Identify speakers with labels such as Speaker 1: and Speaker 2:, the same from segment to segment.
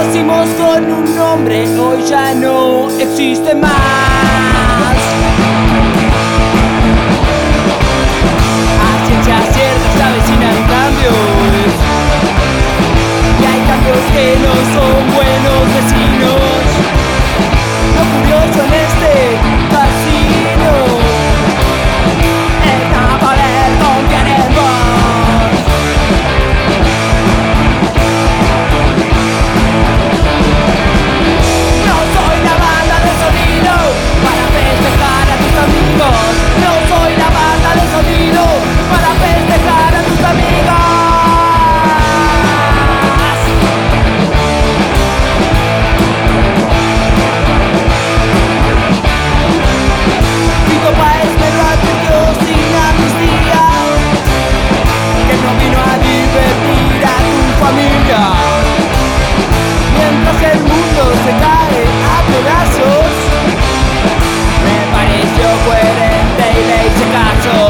Speaker 1: conocimos con un nombre, hoy ya no existe más. A ciencia cierta se avecinan cambios, y hay cambios que no son buenos vecinos. Lo curioso en este casino es no poder confiar en vos. No soy la banda de sonido para festejar a tus amigos. No soy la banda de sonido para festejar a tus amigos. Fito Páez me lo advirtió sin amnistía, que no vino a divertir a tu familia. Mientras el mundo se cae a pedazos, me pareció coherente y le hice caso.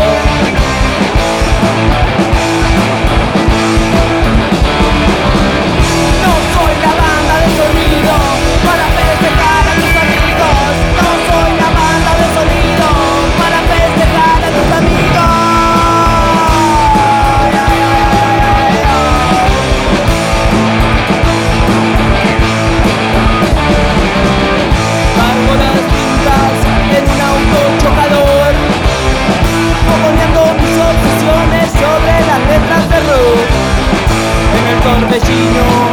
Speaker 1: No soy la banda de sonido para festejar a tus amigos. No soy la banda de sonido para festejar a tus amigos. Cargo las tintas en un auto chocador, fogoneando mis obsesiones sobre las letras de rock. En el torbellino